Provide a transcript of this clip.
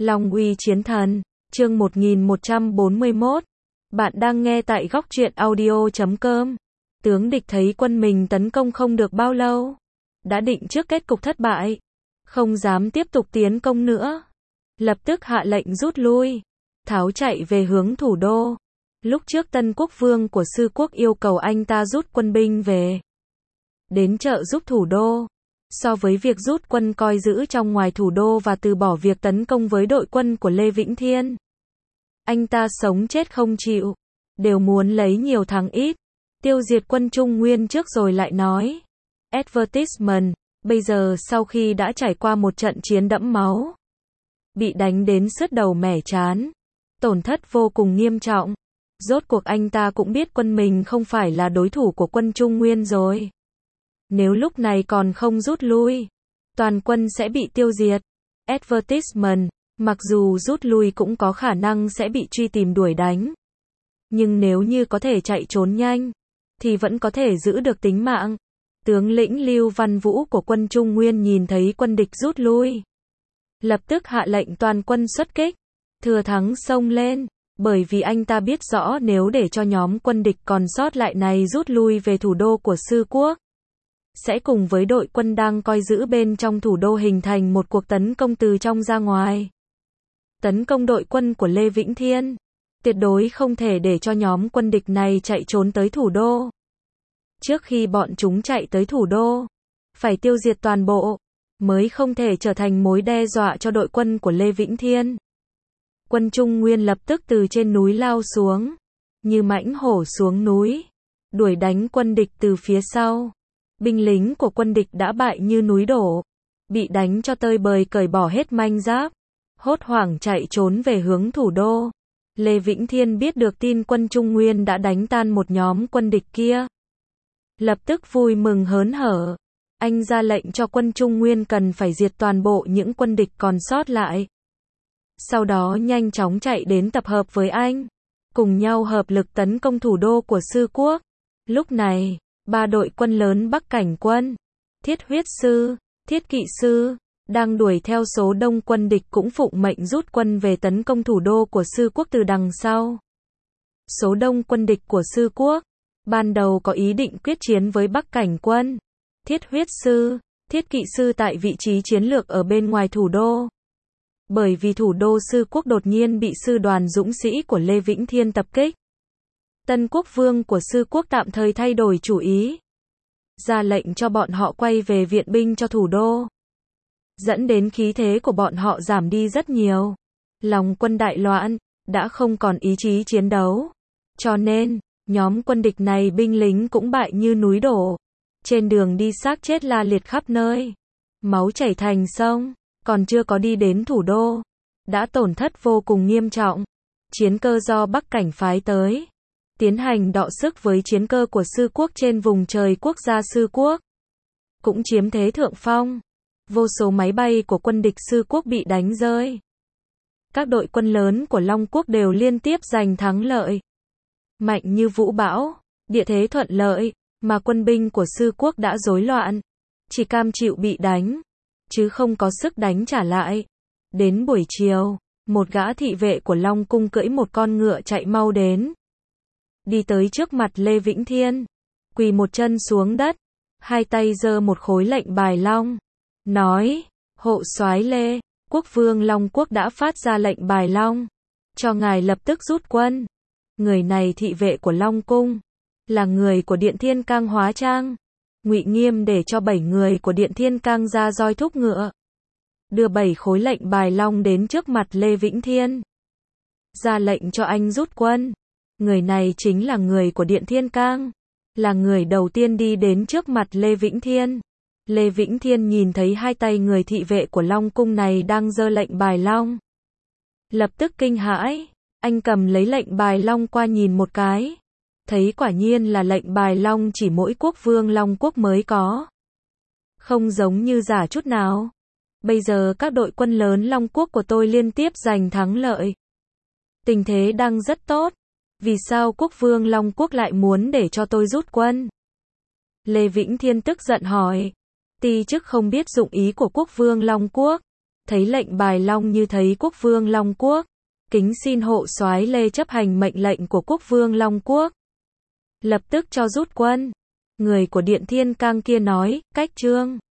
Long uy chiến thần, chương 1141. Bạn đang nghe tại góc truyện audio.com. Tướng địch thấy quân mình tấn công không được bao lâu, đã định trước kết cục thất bại, không dám tiếp tục tiến công nữa, lập tức hạ lệnh rút lui, tháo chạy về hướng thủ đô. Lúc trước Tân Quốc Vương của Sư Quốc yêu cầu anh ta rút quân binh về, đến trợ giúp thủ đô. So với việc rút quân coi giữ trong ngoài thủ đô và từ bỏ việc tấn công với đội quân của Lê Vĩnh Thiên, anh ta sống chết không chịu, đều muốn lấy nhiều thắng ít, tiêu diệt quân Trung Nguyên trước rồi lại nói. Advertisement, bây giờ sau khi đã trải qua một trận chiến đẫm máu, bị đánh đến sứt đầu mẻ trán, tổn thất vô cùng nghiêm trọng, rốt cuộc anh ta cũng biết quân mình không phải là đối thủ của quân Trung Nguyên rồi. Nếu lúc này còn không rút lui, toàn quân sẽ bị tiêu diệt. Advertisement, mặc dù rút lui cũng có khả năng sẽ bị truy tìm đuổi đánh, nhưng nếu như có thể chạy trốn nhanh, thì vẫn có thể giữ được tính mạng. Tướng lĩnh Lưu Văn Vũ của quân Trung Nguyên nhìn thấy quân địch rút lui, lập tức hạ lệnh toàn quân xuất kích, thừa thắng xông lên, bởi vì anh ta biết rõ nếu để cho nhóm quân địch còn sót lại này rút lui về thủ đô của Sư Quốc, sẽ cùng với đội quân đang coi giữ bên trong thủ đô hình thành một cuộc tấn công từ trong ra ngoài. Tấn công đội quân của Lê Vĩnh Thiên, tuyệt đối không thể để cho nhóm quân địch này chạy trốn tới thủ đô. Trước khi bọn chúng chạy tới thủ đô, phải tiêu diệt toàn bộ, mới không thể trở thành mối đe dọa cho đội quân của Lê Vĩnh Thiên. Quân Trung Nguyên lập tức từ trên núi lao xuống, như mãnh hổ xuống núi, đuổi đánh quân địch từ phía sau. Binh lính của quân địch đã bại như núi đổ, bị đánh cho tơi bời cởi bỏ hết manh giáp, hốt hoảng chạy trốn về hướng thủ đô. Lê Vĩnh Thiên biết được tin quân Trung Nguyên đã đánh tan một nhóm quân địch kia, lập tức vui mừng hớn hở. Anh ra lệnh cho quân Trung Nguyên cần phải diệt toàn bộ những quân địch còn sót lại. Sau đó nhanh chóng chạy đến tập hợp với anh, cùng nhau hợp lực tấn công thủ đô của Sư Quốc. Lúc này, ba đội quân lớn Bắc Cảnh quân, Thiết Huyết Sư, Thiết Kỵ Sư, đang đuổi theo số đông quân địch cũng phụng mệnh rút quân về tấn công thủ đô của Sư Quốc từ đằng sau. Số đông quân địch của Sư Quốc, ban đầu có ý định quyết chiến với Bắc Cảnh quân, Thiết Huyết Sư, Thiết Kỵ Sư tại vị trí chiến lược ở bên ngoài thủ đô. Bởi vì thủ đô Sư Quốc đột nhiên bị sư đoàn dũng sĩ của Lê Vĩnh Thiên tập kích, Tân Quốc Vương của Sư Quốc tạm thời thay đổi chủ ý, ra lệnh cho bọn họ quay về viện binh cho thủ đô, dẫn đến khí thế của bọn họ giảm đi rất nhiều. Lòng quân đại loạn, đã không còn ý chí chiến đấu, cho nên, nhóm quân địch này binh lính cũng bại như núi đổ, trên đường đi xác chết la liệt khắp nơi, máu chảy thành sông, còn chưa có đi đến thủ đô, đã tổn thất vô cùng nghiêm trọng. Chiến cơ do Bắc Cảnh phái tới, tiến hành đọ sức với chiến cơ của Sư Quốc trên vùng trời quốc gia Sư Quốc, cũng chiếm thế thượng phong. Vô số máy bay của quân địch Sư Quốc bị đánh rơi. Các đội quân lớn của Long Quốc đều liên tiếp giành thắng lợi, mạnh như vũ bão, địa thế thuận lợi, mà quân binh của Sư Quốc đã rối loạn, chỉ cam chịu bị đánh, chứ không có sức đánh trả lại. Đến buổi chiều, một gã thị vệ của Long Cung cưỡi một con ngựa chạy mau đến, đi tới trước mặt Lê Vĩnh Thiên, quỳ một chân xuống đất, hai tay giơ một khối lệnh bài long, nói: Hộ soái Lê, Quốc Vương Long Quốc đã phát ra lệnh bài long, cho ngài lập tức rút quân. Người này thị vệ của Long Cung, là người của Điện Thiên Cang hóa trang. Ngụy Nghiêm để cho 7 người của Điện Thiên Cang ra roi thúc ngựa, đưa 7 khối lệnh bài long đến trước mặt Lê Vĩnh Thiên, ra lệnh cho anh rút quân. Người này chính là người của Điện Thiên Cang, là người đầu tiên đi đến trước mặt Lê Vĩnh Thiên. Lê Vĩnh Thiên nhìn thấy hai tay người thị vệ của Long Cung này đang giơ lệnh bài long, lập tức kinh hãi. Anh cầm lấy lệnh bài long qua nhìn một cái, thấy quả nhiên là lệnh bài long chỉ mỗi Quốc Vương Long Quốc mới có, không giống như giả chút nào. Bây giờ các đội quân lớn Long Quốc của tôi liên tiếp giành thắng lợi, tình thế đang rất tốt, vì sao Quốc Vương Long Quốc lại muốn để cho tôi rút quân? Lê Vĩnh Thiên tức giận hỏi. Ti chức không biết dụng ý của Quốc Vương Long Quốc, thấy lệnh bài Long Như thấy quốc vương Long Quốc. Kính xin hộ soái Lê chấp hành mệnh lệnh của quốc vương Long Quốc. Lập tức cho rút quân. Người của Điện Thiên Cang kia nói, cách trương.